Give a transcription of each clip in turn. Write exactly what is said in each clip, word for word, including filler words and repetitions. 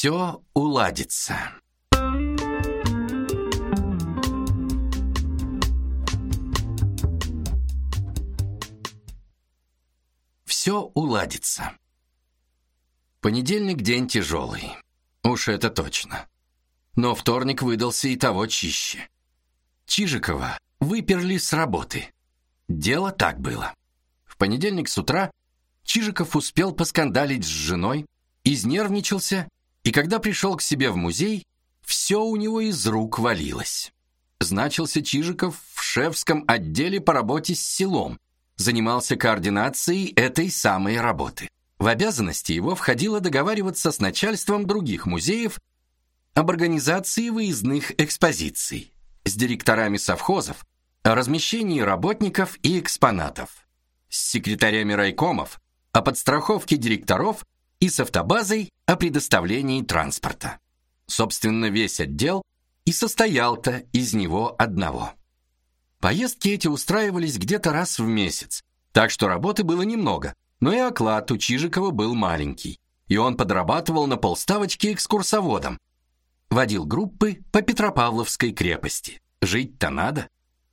Все уладится. Все уладится. Понедельник день тяжелый. Уж это точно. Но вторник выдался и того чище. Чижикова выперли с работы. Дело так было. В понедельник с утра Чижиков успел поскандалить с женой, изнервничался, и когда пришел к себе в музей, все у него из рук валилось. Значился Чижиков в шефском отделе по работе с селом, занимался координацией этой самой работы. В обязанности его входило договариваться с начальством других музеев об организации выездных экспозиций, с директорами совхозов о размещении работников и экспонатов, с секретарями райкомов о подстраховке директоров и с автобазой о предоставлении транспорта. Собственно, весь отдел и состоял-то из него одного. Поездки эти устраивались где-то раз в месяц, так что работы было немного, но и оклад у Чижикова был маленький, и он подрабатывал на полставочки экскурсоводом. Водил группы по Петропавловской крепости. Жить-то надо.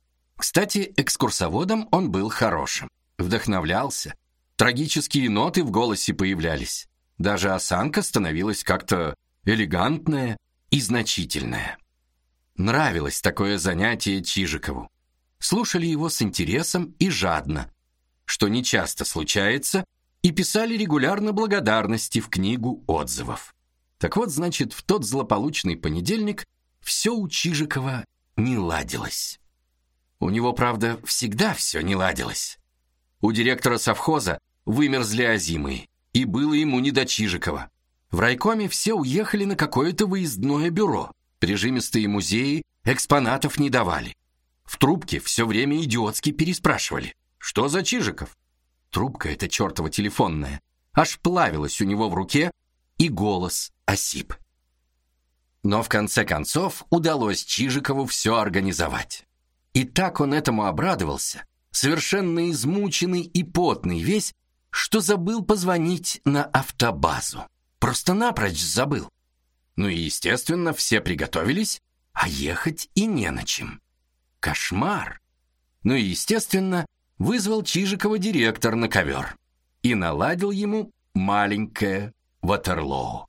Кстати, экскурсоводом он был хорошим. Вдохновлялся. Трагические ноты в голосе появлялись. Даже осанка становилась как-то элегантная и значительная. Нравилось такое занятие Чижикову. Слушали его с интересом и жадно, что нечасто случается, и писали регулярно благодарности в книгу отзывов. Так вот, значит, в тот злополучный понедельник все у Чижикова не ладилось. У него, правда, всегда все не ладилось. У директора совхоза вымерзли озимые, и было ему не до Чижикова. В райкоме все уехали на какое-то выездное бюро. Прижимистые музеи экспонатов не давали. В трубке все время идиотски переспрашивали: что за Чижиков? Трубка эта чертова телефонная аж плавилась у него в руке, и голос осип. Но в конце концов удалось Чижикову все организовать. И так он этому обрадовался, совершенно измученный и потный весь, что забыл позвонить на автобазу. Просто напрочь забыл. Ну и, естественно, все приготовились, а ехать и не на чем. Кошмар. Ну и, естественно, вызвал Чижикова директор на ковер и наладил ему маленькое Ватерлоо.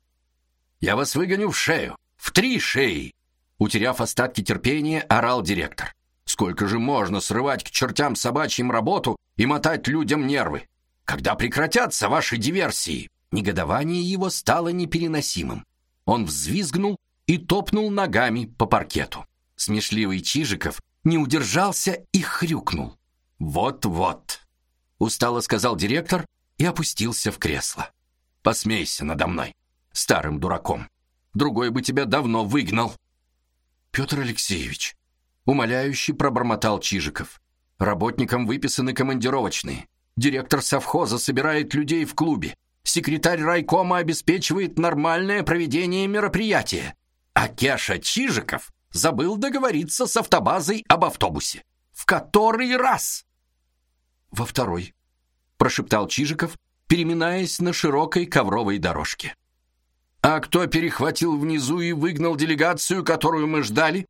«Я вас выгоню в шею, в три шеи!» Утеряв остатки терпения, орал директор. «Сколько же можно срывать к чертям собачьим работу и мотать людям нервы? Когда прекратятся ваши диверсии?» Негодование его стало непереносимым. Он взвизгнул и топнул ногами по паркету. Смешливый Чижиков не удержался и хрюкнул. «Вот-вот», — устало сказал директор и опустился в кресло. «Посмейся надо мной, старым дураком. Другой бы тебя давно выгнал». «Петр Алексеевич», — умоляюще пробормотал Чижиков, «работникам выписаны командировочные. Директор совхоза собирает людей в клубе. Секретарь райкома обеспечивает нормальное проведение мероприятия. А Кеша Чижиков забыл договориться с автобазой об автобусе. В который раз?» «Во второй», — прошептал Чижиков, переминаясь на широкой ковровой дорожке. «А кто перехватил внизу и выгнал делегацию, которую мы ждали?»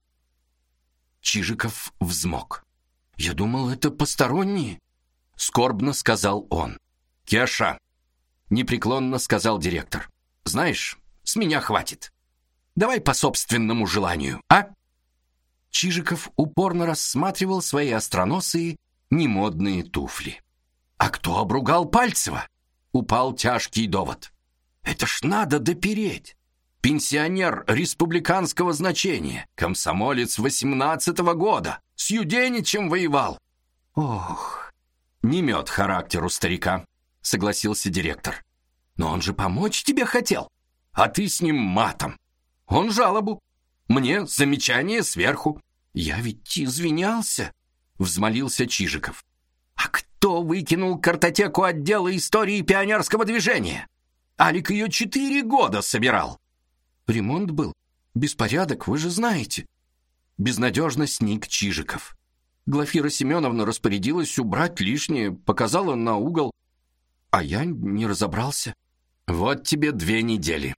Чижиков взмок. «Я думал, это посторонние», — скорбно сказал он. «Кеша», — непреклонно сказал директор, — «знаешь, с меня хватит. Давай по собственному желанию, а?» Чижиков упорно рассматривал свои остроносые, немодные туфли. «А кто обругал Пальцева?» — упал тяжкий довод. «Это ж надо допереть. Пенсионер республиканского значения, комсомолец восемнадцатого года, с Юденичем воевал». «Ох, не мед характер у старика», — согласился директор. «Но он же помочь тебе хотел, а ты с ним матом. Он жалобу, мне замечание сверху». «Я ведь извинялся», — взмолился Чижиков. «А кто выкинул картотеку отдела истории пионерского движения? Алик ее четыре года собирал». «Ремонт был, беспорядок, вы же знаете». Безнадежно сник Чижиков. Глафира Семеновна распорядилась убрать лишнее, показала на угол, а я не разобрался. «Вот тебе две недели.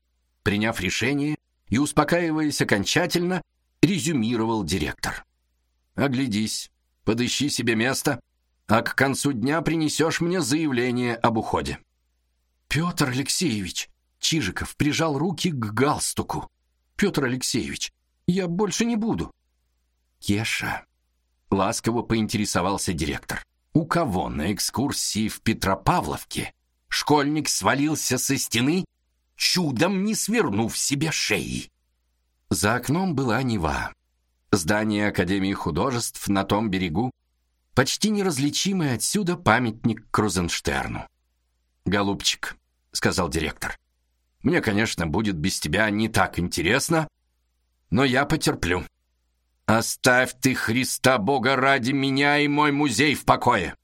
Приняв решение и успокаиваясь окончательно, резюмировал директор. Оглядись, подыщи себе место, а к концу дня принесешь мне заявление об уходе. Петр Алексеевич, Чижиков прижал руки к галстуку. Петр Алексеевич, я больше не буду. Кеша, ласково поинтересовался директор. У кого на экскурсии в Петропавловке школьник свалился со стены, чудом не свернув себе шеи? За окном была Нева. Здание Академии художеств на том берегу, почти неразличимый отсюда памятник Крузенштерну. «Голубчик», — сказал директор, — «мне, конечно, будет без тебя не так интересно, но я потерплю. Оставь ты, Христа Бога ради, меня и мой музей в покое».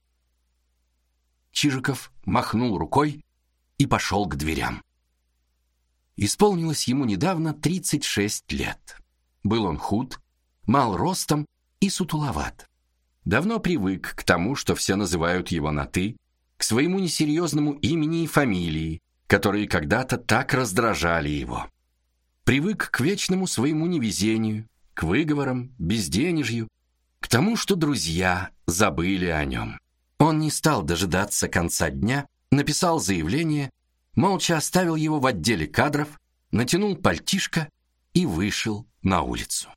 Чижиков махнул рукой и пошел к дверям. Исполнилось ему недавно тридцать шесть лет. Был он худ, мал ростом и сутуловат. Давно привык к тому, что все называют его на «ты», к своему несерьезному имени и фамилии, которые когда-то так раздражали его. Привык к вечному своему невезению, к выговорам, безденежью, к тому, что друзья забыли о нем. Он не стал дожидаться конца дня, написал заявление, молча оставил его в отделе кадров, натянул пальтишко и вышел на улицу.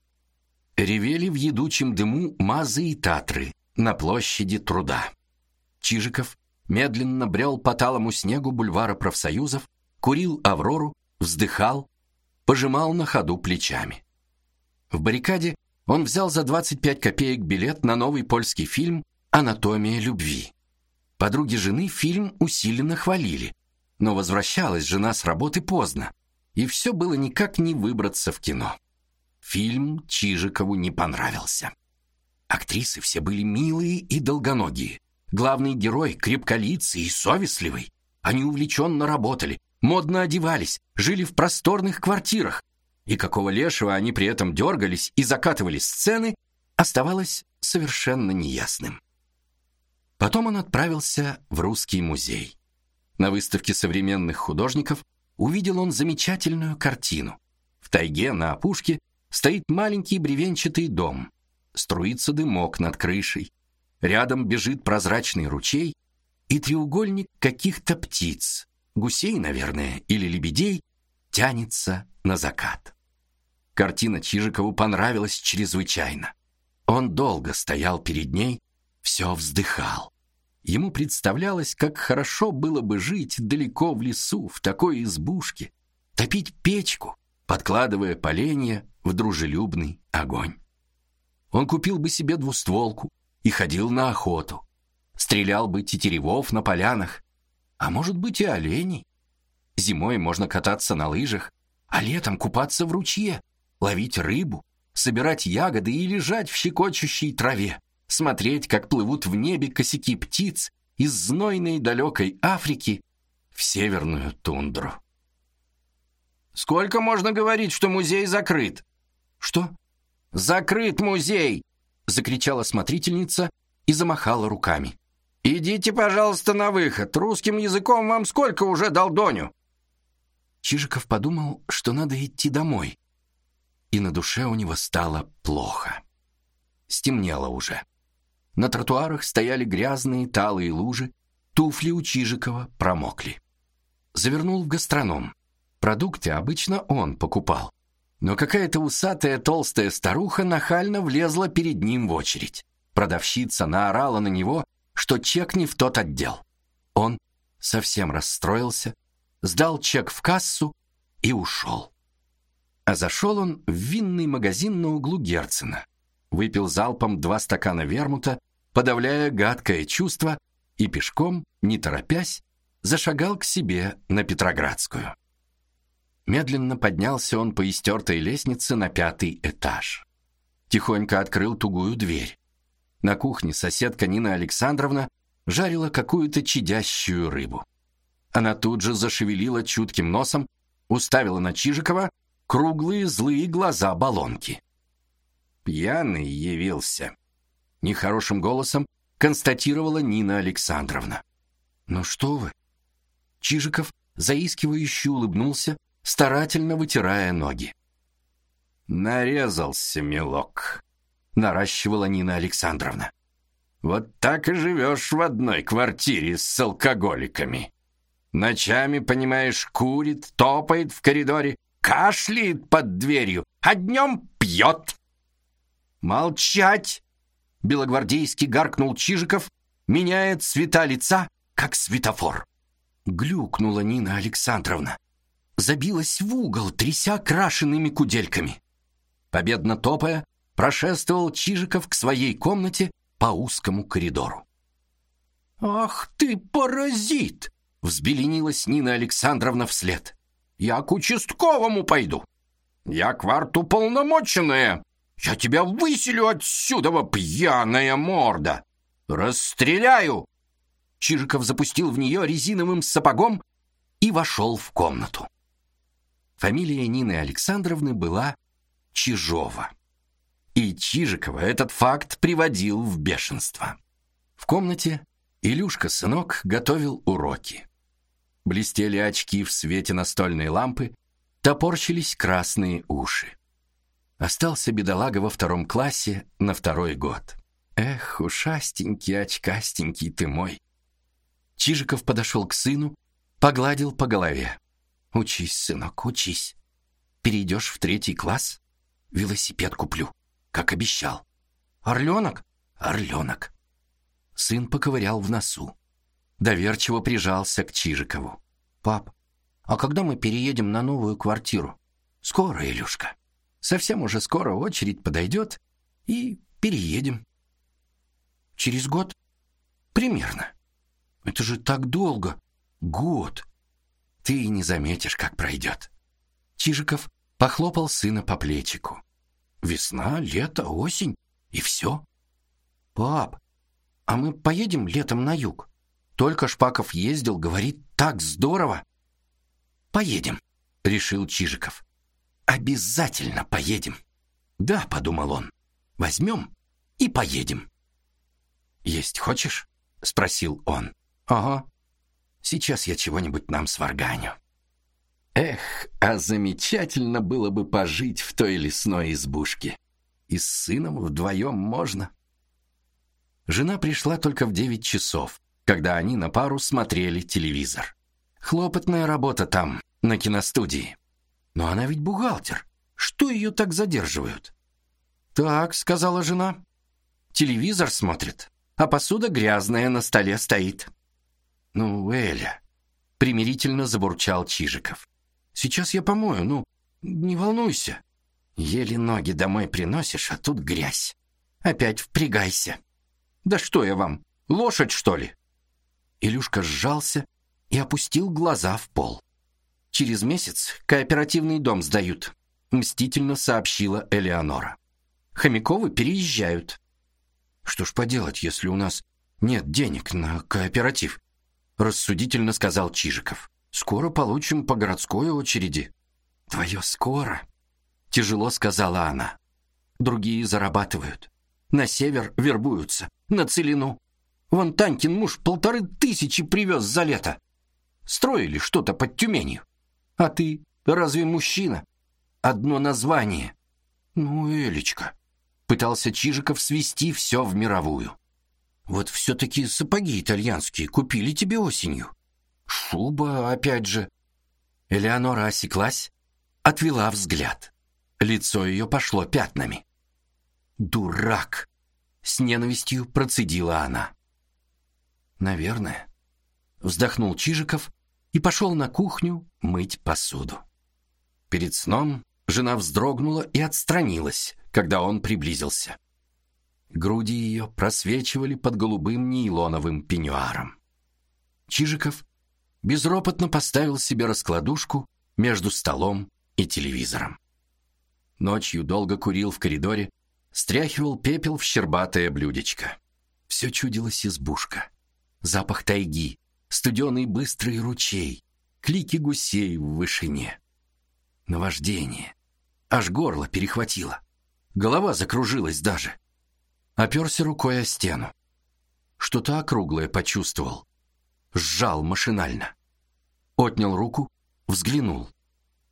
Ревели в едучем дыму Мазы и Татры на площади Труда. Чижиков медленно брел по талому снегу бульвара профсоюзов, курил Аврору, вздыхал, пожимал на ходу плечами. В баррикаде он взял за двадцать пять копеек билет на новый польский фильм «Анатомия любви». Подруги жены фильм усиленно хвалили, но возвращалась жена с работы поздно, и все было никак не выбраться в кино. Фильм Чижикову не понравился. Актрисы все были милые и долгоногие. Главный герой крепколицый и совестливый. Они увлеченно работали, модно одевались, жили в просторных квартирах. И какого лешего они при этом дергались и закатывали сцены, оставалось совершенно неясным. Потом он отправился в Русский музей. На выставке современных художников увидел он замечательную картину. В тайге на опушке стоит маленький бревенчатый дом. Струится дымок над крышей. Рядом бежит прозрачный ручей и треугольник каких-то птиц, гусей, наверное, или лебедей, тянется на закат. Картина Чижикову понравилась чрезвычайно. Он долго стоял перед ней, все вздыхал. Ему представлялось, как хорошо было бы жить далеко в лесу, в такой избушке, топить печку, подкладывая поленья в дружелюбный огонь. Он купил бы себе двустволку и ходил на охоту. Стрелял бы тетеревов на полянах, а может быть и оленей. Зимой можно кататься на лыжах, а летом купаться в ручье, ловить рыбу, собирать ягоды и лежать в щекочущей траве, смотреть, как плывут в небе косяки птиц из знойной далекой Африки в северную тундру. «Сколько можно говорить, что музей закрыт?» «Что?» «Закрыт музей!» — закричала смотрительница и замахала руками. «Идите, пожалуйста, на выход. Русским языком вам сколько уже долдоню?» Чижиков подумал, что надо идти домой. И на душе у него стало плохо. Стемнело уже. На тротуарах стояли грязные талые лужи, туфли у Чижикова промокли. Завернул в гастроном. Продукты обычно он покупал. Но какая-то усатая толстая старуха нахально влезла перед ним в очередь. Продавщица наорала на него, что чек не в тот отдел. Он совсем расстроился, сдал чек в кассу и ушел. А зашел он в винный магазин на углу Герцена, выпил залпом два стакана вермута, подавляя гадкое чувство, и пешком, не торопясь, зашагал к себе на Петроградскую. Медленно поднялся он по истертой лестнице на пятый этаж. Тихонько открыл тугую дверь. На кухне соседка Нина Александровна жарила какую-то чадящую рыбу. Она тут же зашевелила чутким носом, уставила на Чижикова круглые злые глаза баллонки. «Пьяный явился», — нехорошим голосом констатировала Нина Александровна. «Ну что вы?» Чижиков заискивающе улыбнулся, старательно вытирая ноги. «Нарезался, милок», — наращивала Нина Александровна. «Вот так и живешь в одной квартире с алкоголиками. Ночами, понимаешь, курит, топает в коридоре, кашляет под дверью, а днем пьет». «Молчать!» — белогвардейски гаркнул Чижиков, меняя цвета лица, как светофор. Глюкнула Нина Александровна. Забилась в угол, тряся крашенными кудельками. Победно топая, прошествовал Чижиков к своей комнате по узкому коридору. «Ах ты, паразит!» — взбеленилась Нина Александровна вслед. «Я к участковому пойду. Я квартуполномоченная. Я тебя выселю отсюда, пьяная морда. Расстреляю!» Чижиков запустил в нее резиновым сапогом и вошел в комнату. Фамилия Нины Александровны была Чижова. И Чижикова этот факт приводил в бешенство. В комнате Илюшка-сынок готовил уроки. Блестели очки в свете настольной лампы, топорщились красные уши. Остался бедолага во втором классе на второй год. Эх, ушастенький, очкастенький ты мой. Чижиков подошел к сыну, погладил по голове. «Учись, сынок, учись. Перейдешь в третий класс, велосипед куплю, как обещал. Орленок? Орленок». Сын поковырял в носу. Доверчиво прижался к Чижикову. «Пап, а когда мы переедем на новую квартиру?» «Скоро, Илюшка. Совсем уже скоро очередь подойдет, и переедем». «Через год?» «Примерно». «Это же так долго. Год. Ты и не заметишь, как пройдет». Чижиков похлопал сына по плечику. «Весна, лето, осень, и все». «Пап, а мы поедем летом на юг? Только Шпаков ездил, говорит, так здорово». «Поедем», — решил Чижиков. «Обязательно поедем». «Да», — подумал он, — «возьмем и поедем». «Есть хочешь?» — спросил он. «Ага. Сейчас я чего-нибудь нам сварганю». Эх, а замечательно было бы пожить в той лесной избушке. И с сыном вдвоем можно. Жена пришла только в девять часов, когда они на пару смотрели телевизор. Хлопотная работа там, на киностудии. Но она ведь бухгалтер. Что ее так задерживают? «Так», — сказала жена, — «телевизор смотрит, а посуда грязная на столе стоит». «Ну, Эля», — примирительно забурчал Чижиков. «Сейчас я помою, ну, не волнуйся». «Еле ноги домой приносишь, а тут грязь. Опять впрягайся». «Да что я вам, лошадь, что ли?» Илюшка сжался и опустил глаза в пол. «Через месяц кооперативный дом сдают», — мстительно сообщила Элеонора. «Хомяковы переезжают». «Что ж поделать, если у нас нет денег на кооператив?» — рассудительно сказал Чижиков. «Скоро получим по городской очереди». «Твое скоро», — тяжело сказала она. «Другие зарабатывают. На север вербуются, на целину. Вон Танькин муж полторы тысячи привез за лето. Строили что-то под Тюменью. А ты разве мужчина? Одно название». «Ну, Элечка», — пытался Чижиков свести все в мировую. «Вот все-таки сапоги итальянские купили тебе осенью. Шуба, опять же». Элеонора осеклась, отвела взгляд. Лицо ее пошло пятнами. «Дурак!» — с ненавистью процедила она. «Наверное», — вздохнул Чижиков и пошел на кухню мыть посуду. Перед сном жена вздрогнула и отстранилась, когда он приблизился. Груди ее просвечивали под голубым нейлоновым пеньюаром. Чижиков безропотно поставил себе раскладушку между столом и телевизором. Ночью долго курил в коридоре, стряхивал пепел в щербатое блюдечко. Все чудилась избушка. Запах тайги, студеный быстрый ручей, клики гусей в вышине. Наваждение. Аж горло перехватило. Голова закружилась даже. Оперся рукой о стену. Что-то округлое почувствовал. Сжал машинально. Отнял руку, взглянул.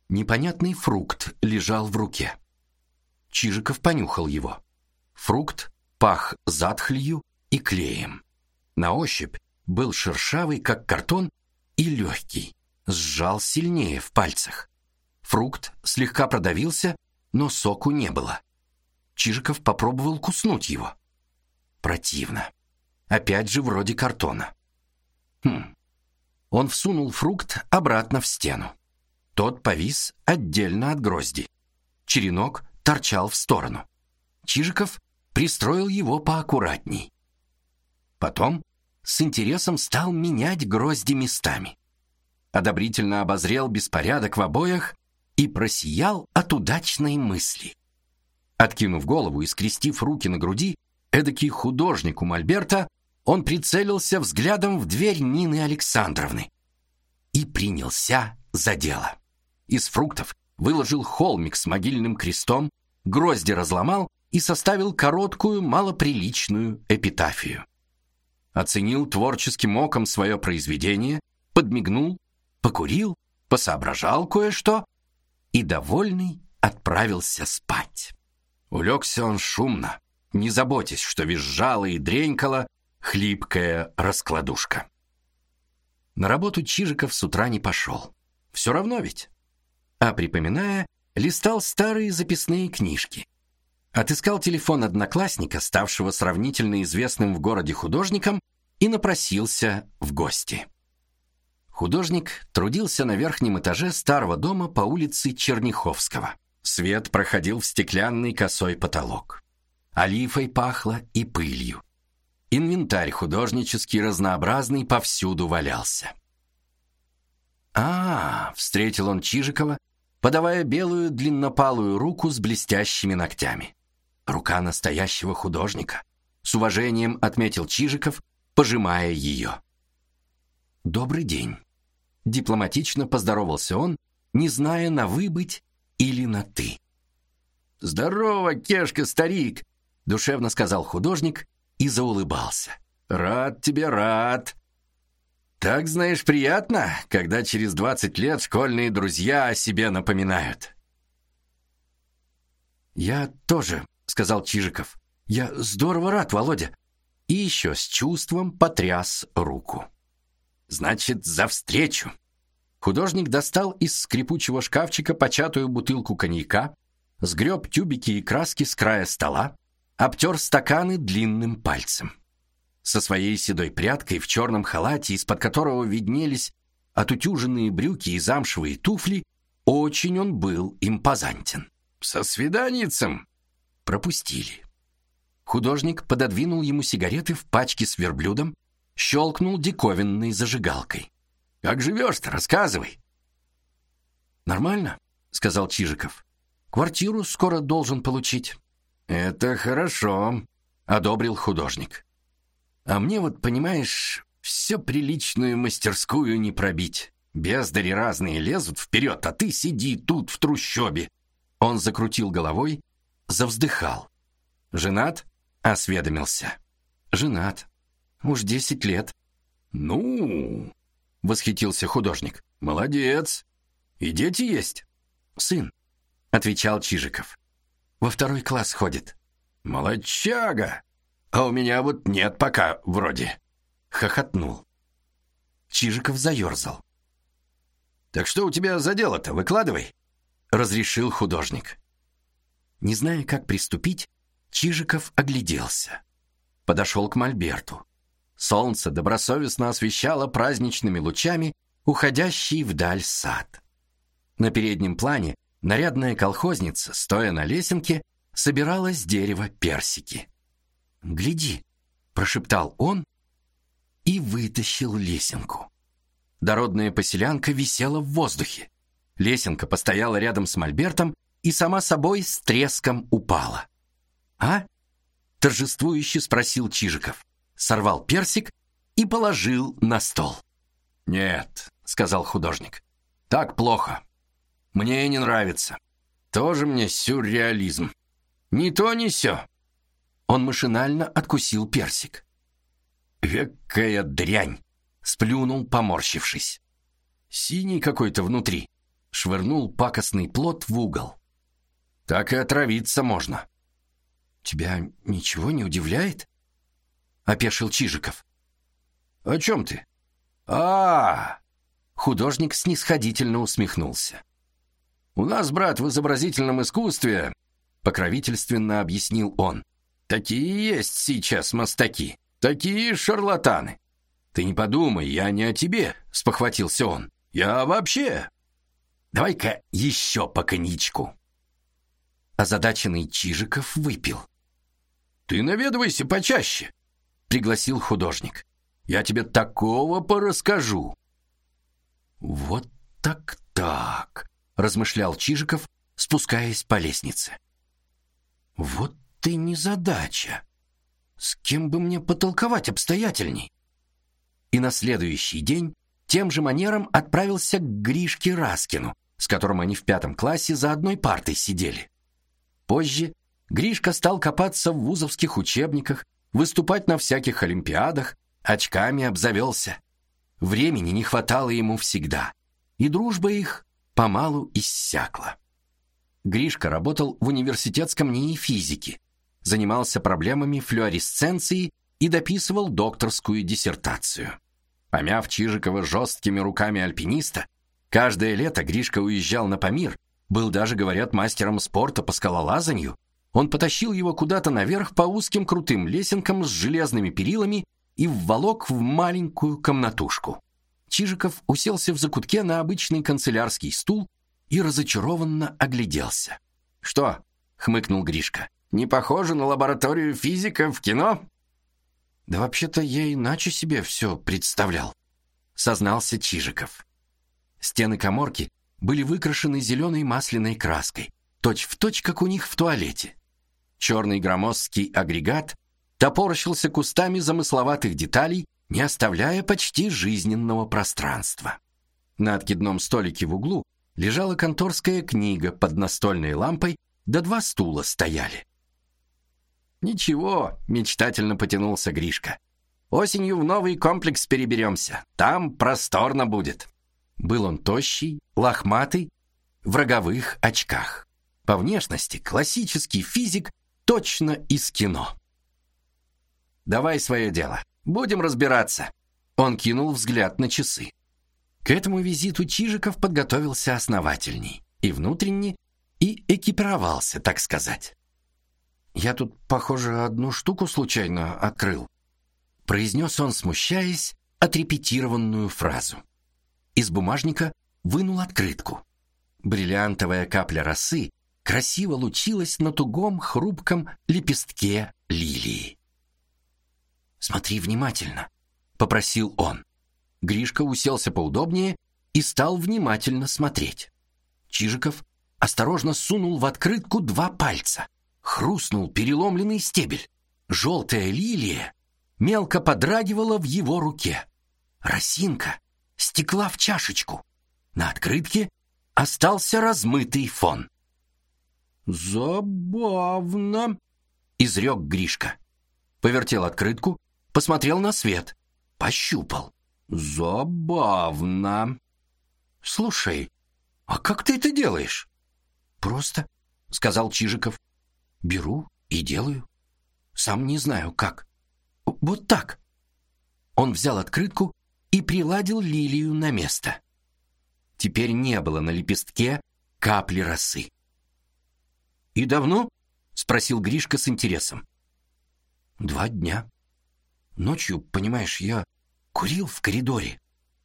Непонятный фрукт лежал в руке. Чижиков понюхал его. Фрукт пах затхлью и клеем. На ощупь был шершавый, как картон, и легкий. Сжал сильнее в пальцах. Фрукт слегка продавился, но соку не было. Чижиков попробовал куснуть его. Противно. Опять же вроде картона. Хм. Он всунул фрукт обратно в стену. Тот повис отдельно от грозди. Черенок торчал в сторону. Чижиков пристроил его поаккуратней. Потом с интересом стал менять грозди местами. Одобрительно обозрел беспорядок в обоях и просиял от удачной мысли. Откинув голову и скрестив руки на груди, эдакий художник у мольберта, он прицелился взглядом в дверь Нины Александровны и принялся за дело. Из фруктов выложил холмик с могильным крестом, грозди разломал и составил короткую, малоприличную эпитафию. Оценил творческим оком свое произведение, подмигнул, покурил, посоображал кое-что и, довольный, отправился спать. Улегся он шумно, не заботясь, что визжала и дренькала хлипкая раскладушка. На работу Чижиков с утра не пошел. Все равно ведь. А припоминая, листал старые записные книжки. Отыскал телефон одноклассника, ставшего сравнительно известным в городе художником, и напросился в гости. Художник трудился на верхнем этаже старого дома по улице Черняховского. Свет проходил в стеклянный косой потолок. Олифой пахло и пылью. Инвентарь художнический разнообразный повсюду валялся. А, встретил он Чижикова, подавая белую длиннопалую руку с блестящими ногтями. Рука настоящего художника. С уважением отметил Чижиков, пожимая ее. Добрый день. Дипломатично поздоровался он, не зная, на вы быть или на ты. Здорово, Кешка, старик, душевно сказал художник и заулыбался. Рад тебе, рад. Так, знаешь, приятно, когда через двадцать лет школьные друзья о себе напоминают. Я тоже, сказал Чижиков. Я здорово рад, Володя. И еще с чувством потряс руку. Значит, за встречу. Художник достал из скрипучего шкафчика початую бутылку коньяка, сгреб тюбики и краски с края стола, обтер стаканы длинным пальцем. Со своей седой прядкой в черном халате, из-под которого виднелись отутюженные брюки и замшевые туфли, очень он был импозантен. Со свиданицем пропустили. Художник пододвинул ему сигареты в пачке с верблюдом, щелкнул диковинной зажигалкой. Как живешь-то, рассказывай. Нормально, сказал Чижиков. Квартиру скоро должен получить. Это хорошо, одобрил художник. А мне вот, понимаешь, все приличную мастерскую не пробить. Бездари разные лезут вперед, а ты сиди тут в трущобе. Он закрутил головой, завздыхал. Женат? Осведомился. Женат. Уж десять лет. Ну, восхитился художник. Молодец. И дети есть? Сын, отвечал Чижиков. Во второй класс ходит. Молодчага. А у меня вот нет пока, вроде. Хохотнул. Чижиков заерзал. Так что у тебя за дело-то, выкладывай, разрешил художник. Не зная, как приступить, Чижиков огляделся. Подошел к мольберту. Солнце добросовестно освещало праздничными лучами уходящий вдаль сад. На переднем плане нарядная колхозница, стоя на лесенке, собирала с дерева персики. «Гляди», — прошептал он и вытащил лесенку. Дородная поселянка висела в воздухе. Лесенка постояла рядом с мольбертом и сама собой с треском упала. «А?» — торжествующе спросил Чижиков. Сорвал персик и положил на стол. «Нет», — сказал художник, — «так плохо. Мне не нравится. Тоже мне сюрреализм. Ни то, ни сё». Он машинально откусил персик. «Экая дрянь!» — сплюнул, поморщившись. «Синий какой-то внутри. швырнул пакостный плод в угол. Так и отравиться можно. Тебя ничего не удивляет? Опешил Чижиков. О чем ты? А, -а, -а Художник снисходительно усмехнулся. У нас, брат, в изобразительном искусстве, покровительственно объяснил он, такие есть сейчас мастаки, такие шарлатаны. Ты не подумай, я не о тебе, спохватился он. Я вообще. Давай-ка еще по коньячку. Озадаченный Чижиков выпил. Ты наведывайся почаще, пригласил художник. Я тебе такого порасскажу. Вот так-так, размышлял Чижиков, спускаясь по лестнице. Вот ты незадача. С кем бы мне потолковать обстоятельней? И на следующий день тем же манером отправился к Гришке Раскину, с которым они в пятом классе за одной партой сидели. Позже Гришка стал копаться в вузовских учебниках, выступать на всяких олимпиадах, очками обзавелся. Времени не хватало ему всегда, и дружба их помалу иссякла. Гришка работал в университетском НИИ физики, занимался проблемами флуоресценции и дописывал докторскую диссертацию. Помяв Чижикова жесткими руками альпиниста, каждое лето Гришка уезжал на Памир, был даже, говорят, мастером спорта по скалолазанию. Он потащил его куда-то наверх по узким крутым лесенкам с железными перилами и вволок в маленькую комнатушку. Чижиков уселся в закутке на обычный канцелярский стул и разочарованно огляделся. «Что?» — хмыкнул Гришка. «Не похоже на лабораторию физика в кино?» «Да вообще-то я иначе себе все представлял», — сознался Чижиков. Стены каморки были выкрашены зеленой масляной краской, точь-в-точь, как у них в туалете. Черный громоздкий агрегат топорщился кустами замысловатых деталей, не оставляя почти жизненного пространства. На откидном столике в углу лежала конторская книга под настольной лампой, да два стула стояли. «Ничего», — мечтательно потянулся Гришка. «Осенью в новый комплекс переберемся. Там просторно будет». Был он тощий, лохматый, в роговых очках. По внешности классический физик точно из кино. «Давай свое дело. Будем разбираться». Он кинул взгляд на часы. К этому визиту Чижиков подготовился основательней. И внутренне, и экипировался, так сказать. «Я тут, похоже, одну штуку случайно открыл», — произнес он, смущаясь, отрепетированную фразу. Из бумажника вынул открытку. Бриллиантовая капля росы красиво лучилась на тугом хрупком лепестке лилии. «Смотри внимательно», — попросил он. Гришка уселся поудобнее и стал внимательно смотреть. Чижиков осторожно сунул в открытку два пальца. Хрустнул переломленный стебель. Желтая лилия мелко подрагивала в его руке. Росинка стекла в чашечку. На открытке остался размытый фон. «Забавно», — изрек Гришка. Повертел открытку, посмотрел на свет, пощупал. «Забавно. Слушай, а как ты это делаешь?» «Просто», — сказал Чижиков. «Беру и делаю. Сам не знаю, как. Вот так». Он взял открытку и приладил лилию на место. Теперь не было на лепестке капли росы. «И давно?» — спросил Гришка с интересом. «Два дня. Ночью, понимаешь, я курил в коридоре».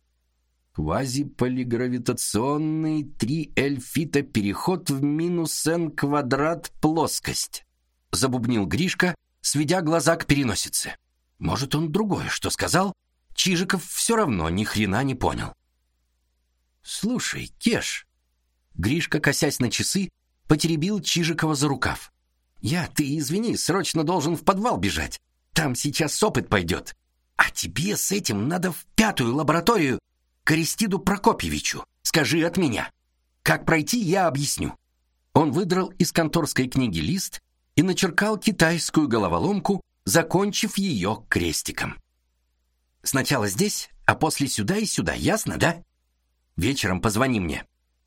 «Квазиполигравитационный три эльфита переход в минус n квадрат плоскость», — забубнил Гришка, сведя глаза к переносице. Может, он другое что сказал? Чижиков все равно ни хрена не понял. «Слушай, Кеш», — Гришка, косясь на часы, потеребил Чижикова за рукав. «Я, ты извини, срочно должен в подвал бежать. Там сейчас опыт пойдет. А тебе с этим надо в пятую лабораторию к Аристиду Прокопьевичу. Скажи от меня. Как пройти, я объясню». Он выдрал из конторской книги лист и начеркал китайскую головоломку, закончив ее крестиком. «Сначала здесь, а после сюда и сюда, ясно, да? Вечером позвони мне».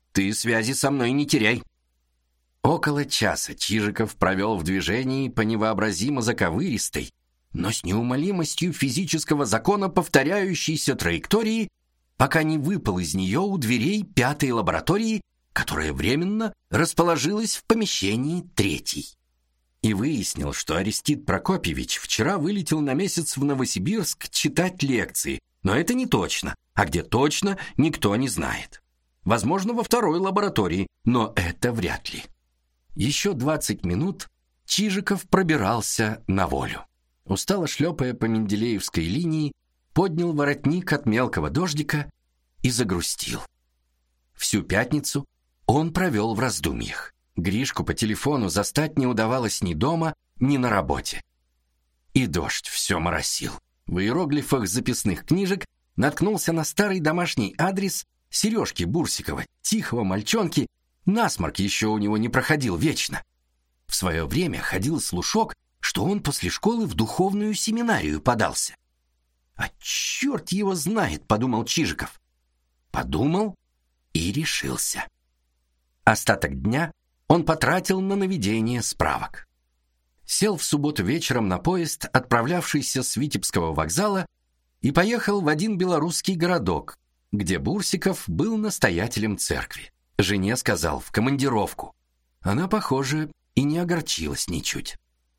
Ты связи со мной не теряй». Около часа Чижиков провел в движении по невообразимо заковыристой, но с неумолимостью физического закона повторяющейся траектории, пока не выпал из нее у дверей пятой лаборатории, которая временно расположилась в помещении третьей. И выяснил, что Арестит Прокопьевич вчера вылетел на месяц в Новосибирск читать лекции, но это не точно, а где точно, никто не знает. Возможно, во второй лаборатории, но это вряд ли. Еще двадцать минут Чижиков пробирался на волю. Устало шлепая по Менделеевской линии, поднял воротник от мелкого дождика и загрустил. Всю пятницу он провел в раздумьях. Гришку по телефону застать не удавалось ни дома, ни на работе. И дождь все моросил. В иероглифах записных книжек наткнулся на старый домашний адрес Сережки Бурсикова, тихого мальчонки, насморк еще у него не проходил вечно. В свое время ходил слушок, что он после школы в духовную семинарию подался. «А черт его знает», — подумал Чижиков. Подумал и решился. Остаток дня он потратил на наведение справок. Сел в субботу вечером на поезд, отправлявшийся с Витебского вокзала, и поехал в один белорусский городок, где Бурсиков был настоятелем церкви. Жене сказал в командировку. Она, похоже, и не огорчилась ничуть.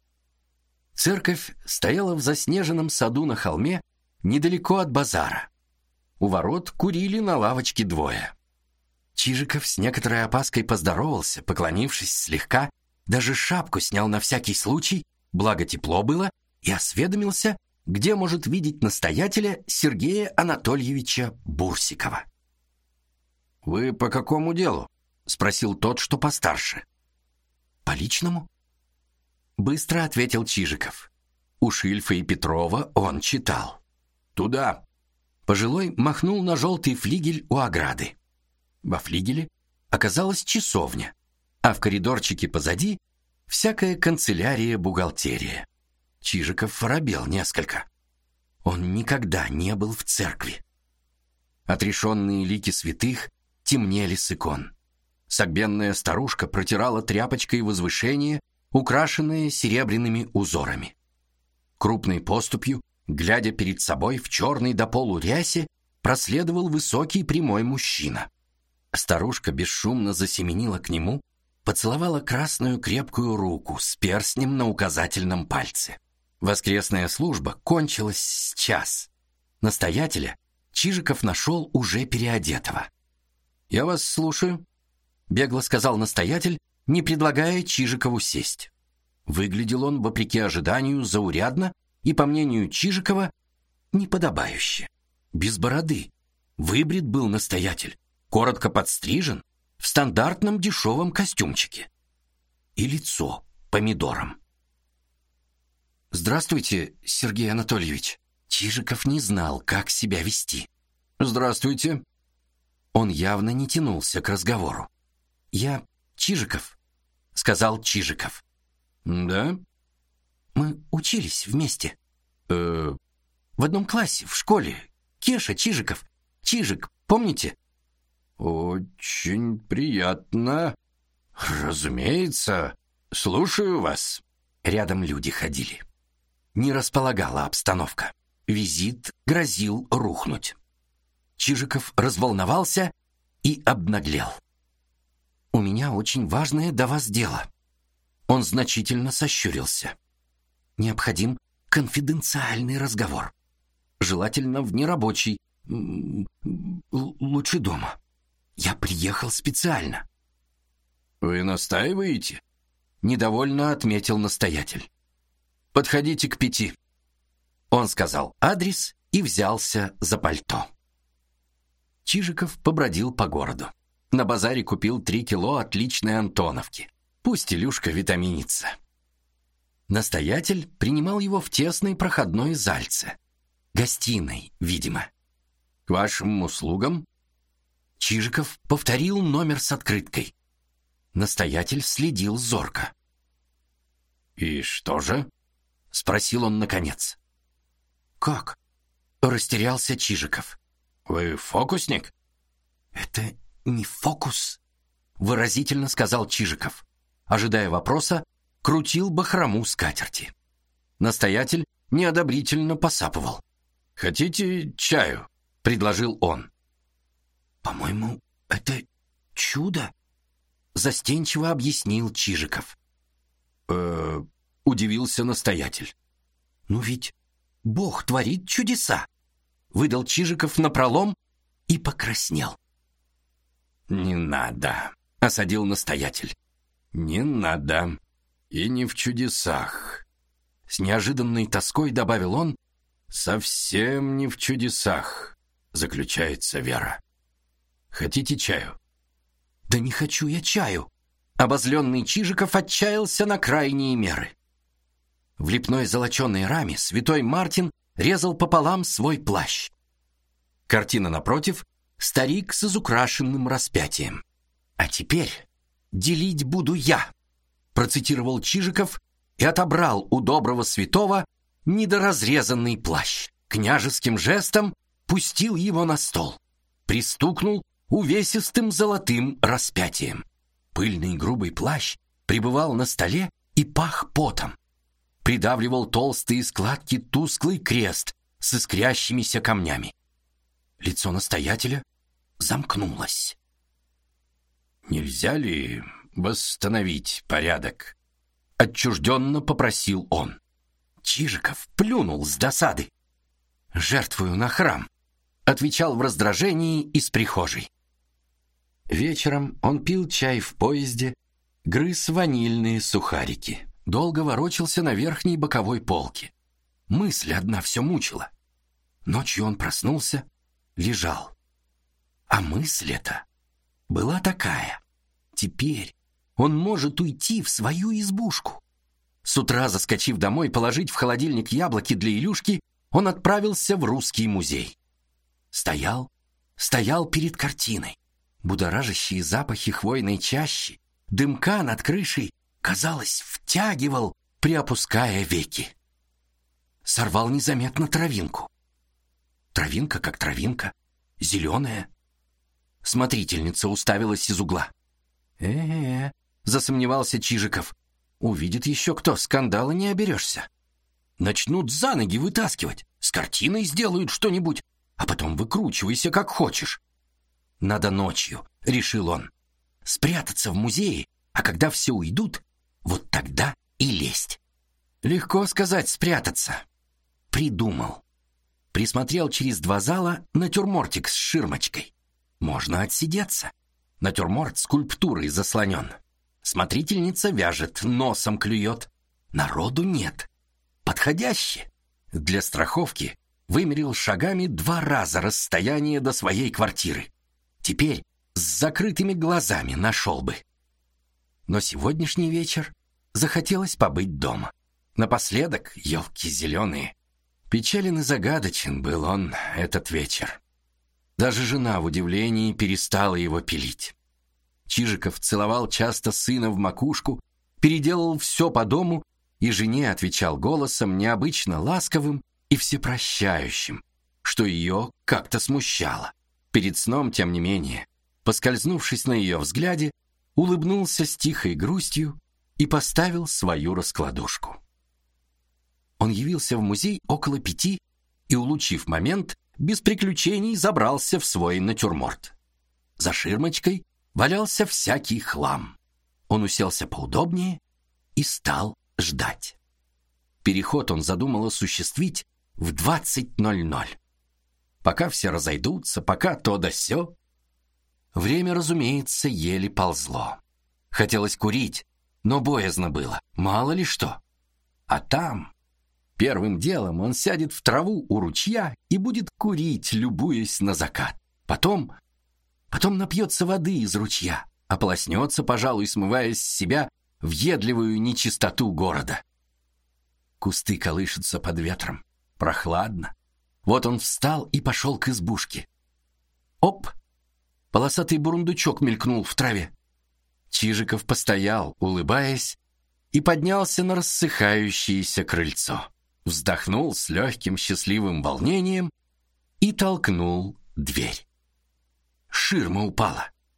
Церковь стояла в заснеженном саду на холме, недалеко от базара. У ворот курили на лавочке двое. Чижиков с некоторой опаской поздоровался, поклонившись слегка, даже шапку снял на всякий случай, благо тепло было, и осведомился, где может видеть настоятеля Сергея Анатольевича Бурсикова. «Вы по какому делу?» — спросил тот, что постарше. «По личному?» Быстро ответил Чижиков. У Шильфа и Петрова он читал. «Туда!» Пожилой махнул на желтый флигель у ограды. Во флигеле оказалась часовня, а в коридорчике позади всякая канцелярия-бухгалтерия. Чижиков воробел несколько. Он никогда не был в церкви. Отрешенные лики святых темнели с икон. Согбенная старушка протирала тряпочкой возвышение, украшенное серебряными узорами. Крупной поступью, глядя перед собой в черной до полу рясе, проследовал высокий прямой мужчина. Старушка бесшумно засеменила к нему, поцеловала красную крепкую руку с перстнем на указательном пальце. Воскресная служба кончилась с час. Настоятеля Чижиков нашел уже переодетого. «Я вас слушаю», — бегло сказал настоятель, не предлагая Чижикову сесть. Выглядел он, вопреки ожиданию, заурядно и, по мнению Чижикова, неподобающе. Без бороды. Выбрит был настоятель, коротко подстрижен, в стандартном дешевом костюмчике. И лицо помидором. «Здравствуйте, Сергей Анатольевич». Чижиков не знал, как себя вести. «Здравствуйте». Он явно не тянулся к разговору. «Я Чижиков», — сказал Чижиков. «Да?» «Мы учились вместе». «Э-э...» «В одном классе, в школе. Кеша Чижиков. Чижик, помните?» «Очень приятно. Разумеется. Слушаю вас». Рядом люди ходили. Не располагала обстановка. Визит грозил рухнуть. Чижиков разволновался и обнаглел. «У меня очень важное до вас дело». Он значительно сощурился. «Необходим конфиденциальный разговор. Желательно в нерабочий. Лучше дома. Я приехал специально». «Вы настаиваете?» Недовольно отметил настоятель. «Подходите к пяти». Он сказал адрес и взялся за пальто. Чижиков побродил по городу. На базаре купил три кило отличной антоновки. Пусть Илюшка витаминится. Настоятель принимал его в тесной проходной зальце. Гостиной, видимо. «К вашим услугам?» Чижиков повторил номер с открыткой. Настоятель следил зорко. «И что же?» — спросил он наконец. «Как?» — растерялся Чижиков. «Вы фокусник?» «Это не фокус?» — выразительно сказал Чижиков. Ожидая вопроса, крутил бахрому скатерти. Настоятель неодобрительно посапывал. «Хотите чаю?» — предложил он. «По-моему, это чудо», — застенчиво объяснил Чижиков. «Э-э...» — удивился настоятель. «Ну ведь Бог творит чудеса», — выдал Чижиков напролом и покраснел. «Не надо», — осадил настоятель. «Не надо. И не в чудесах». С неожиданной тоской добавил он: «Совсем не в чудесах заключается вера. Хотите чаю?» «Да не хочу я чаю!» Обозленный Чижиков отчаялся на крайние меры. В лепной золоченой раме святой Мартин резал пополам свой плащ. Картина напротив — старик с изукрашенным распятием. «А теперь делить буду я», — процитировал Чижиков и отобрал у доброго святого недоразрезанный плащ. Княжеским жестом пустил его на стол. Пристукнул увесистым золотым распятием. Пыльный грубый плащ пребывал на столе и пах потом. Придавливал толстые складки тусклый крест с искрящимися камнями. Лицо настоятеля замкнулось. «Нельзя ли восстановить порядок?» — отчужденно попросил он. Чижиков плюнул с досады. «Жертвую на храм», — отвечал в раздражении из прихожей. Вечером он пил чай в поезде, грыз ванильные сухарики, долго ворочался на верхней боковой полке. Мысль одна все мучила. Ночью он проснулся, лежал. А мысль эта была такая: теперь он может уйти в свою избушку. С утра, заскочив домой положить в холодильник яблоки для Илюшки, он отправился в Русский музей. Стоял, стоял перед картиной. Будоражащие запахи хвойной чащи, дымка над крышей, казалось, втягивал, приопуская веки. Сорвал незаметно травинку. Травинка как травинка, зеленая. Смотрительница уставилась из угла. «Э-э-э», засомневался Чижиков. «Увидит еще кто, скандала не оберешься. Начнут за ноги вытаскивать, с картиной сделают что-нибудь, а потом выкручивайся как хочешь». «Надо ночью», — решил он, — «спрятаться в музее, а когда все уйдут, вот тогда и лезть». Легко сказать спрятаться. Придумал. Присмотрел через два зала натюрмортик с ширмочкой. Можно отсидеться. Натюрморт скульптурой заслонен. Смотрительница вяжет, носом клюет. Народу нет. Подходяще. Для страховки вымерил шагами два раза расстояние до своей квартиры. Теперь с закрытыми глазами нашел бы. Но сегодняшний вечер захотелось побыть дома. Напоследок, елки зеленые. Печален и загадочен был он этот вечер. Даже жена в удивлении перестала его пилить. Чижиков целовал часто сына в макушку, переделал все по дому и жене отвечал голосом необычно ласковым и всепрощающим, что ее как-то смущало. Перед сном, тем не менее, поскользнувшись на ее взгляде, улыбнулся с тихой грустью и поставил свою раскладушку. Он явился в музей около пяти и, улучив момент, без приключений забрался в свой натюрморт. За ширмочкой валялся всякий хлам. Он уселся поудобнее и стал ждать. Переход он задумал осуществить в двадцать ноль ноль. Пока все разойдутся, пока то да сё. Время, разумеется, еле ползло. Хотелось курить, но боязно было, мало ли что. А там первым делом он сядет в траву у ручья и будет курить, любуясь на закат. Потом, потом напьется воды из ручья, ополоснется, пожалуй, смывая с себя въедливую нечистоту города. Кусты колышутся под ветром, прохладно. Вот он встал и пошел к избушке. Оп! Полосатый бурундучок мелькнул в траве. Чижиков постоял, улыбаясь, и поднялся на рассыхающееся крыльцо. Вздохнул с легким счастливым волнением и толкнул дверь. Ширма упала.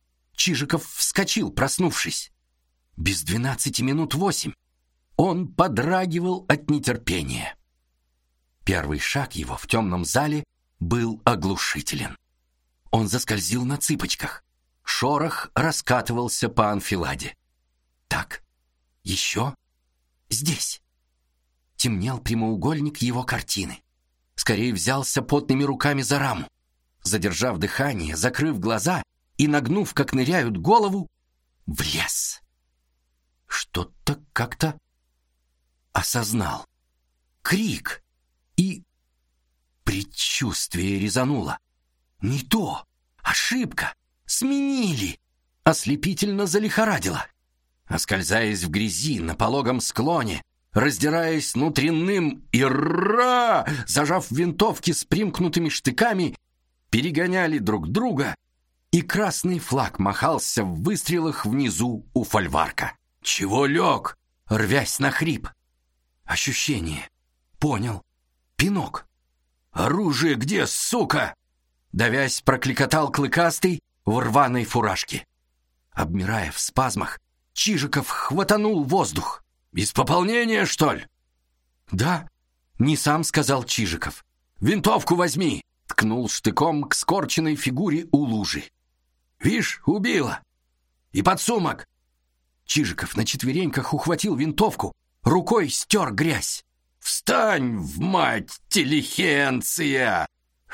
Чижиков вскочил, проснувшись. Без двенадцати минут восемь. Он подрагивал от нетерпения. Первый шаг его в темном зале был оглушителен. Он заскользил на цыпочках. Шорох раскатывался по анфиладе. Так, еще, здесь. Темнел прямоугольник его картины. Скорее взялся потными руками за раму. Задержав дыхание, закрыв глаза и нагнув, как ныряют, голову, влез. Что-то как-то осознал. Крик и предчувствие резануло. Не то, ошибка, сменили. Ослепительно залихорадило. Оскользаясь в грязи на пологом склоне, раздираясь внутренним и ра, зажав винтовки с примкнутыми штыками, перегоняли друг друга, и красный флаг махался в выстрелах внизу у фольварка. Чего лег, рвясь на хрип? Ощущение. Понял. Пинок. Оружие где, сука? Давясь, прокликотал клыкастый в рваной фуражке. Обмирая в спазмах, Чижиков хватанул воздух. Без пополнения, что ли? Да, не сам сказал Чижиков. Винтовку возьми, ткнул штыком к скорченной фигуре у лужи. Вишь, убила. И подсумок. Чижиков на четвереньках ухватил винтовку, рукой стер грязь. «Встань, в мать, телехенция!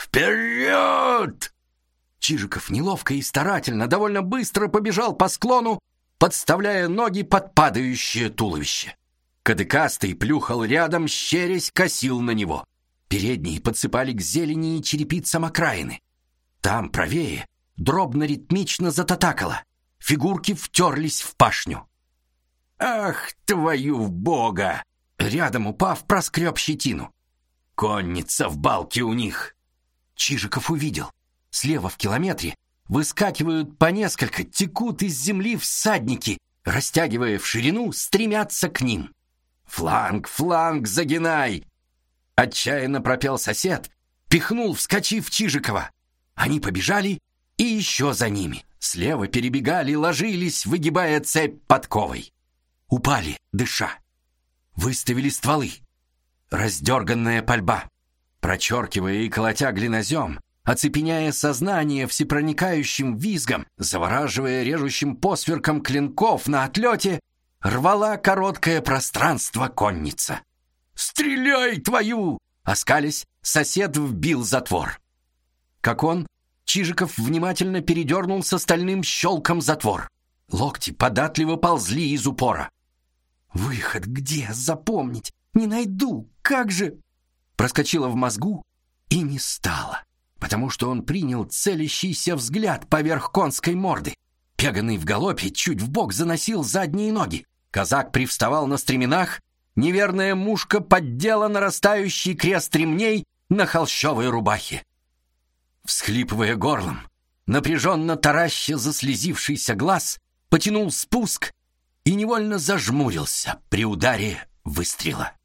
Вперед!» Чижиков неловко и старательно, довольно быстро побежал по склону, подставляя ноги под падающее туловище. Кадыкастый плюхал рядом, щерясь, косил на него. Передние подсыпали к зелени и черепицам окраины. Там, правее, дробно-ритмично зататакало. Фигурки втерлись в пашню. «Ах, твою в бога!» Рядом, упав, проскреб щетину. «Конница в балке у них!» Чижиков увидел. Слева в километре выскакивают по несколько, текут из земли всадники, растягивая в ширину, стремятся к ним. «Фланг, фланг, загинай!» Отчаянно пропел сосед, пихнул, вскочив Чижикова. Они побежали, и еще за ними. Слева перебегали, ложились, выгибая цепь подковой. Упали, дыша. Выставили стволы. Раздерганная пальба. Прочеркивая и колотя глинозем, оцепеняя сознание всепроникающим визгом, завораживая режущим посверком клинков на отлете, рвала короткое пространство конница. «Стреляй, твою!» Оскались, сосед вбил затвор. Как он, Чижиков внимательно передернул с остальным щелком затвор. Локти податливо ползли из упора. «Выход где? Запомнить? Не найду! Как же?» Проскочило в мозгу и не стало, потому что он принял целящийся взгляд поверх конской морды. Пеганый в галопе чуть вбок заносил задние ноги. Казак привставал на стременах, неверная мушка поддела нарастающий крест ремней на холщовой рубахе. Всхлипывая горлом, напряженно тараща заслезившийся глаз, потянул спуск и невольно зажмурился при ударе выстрела.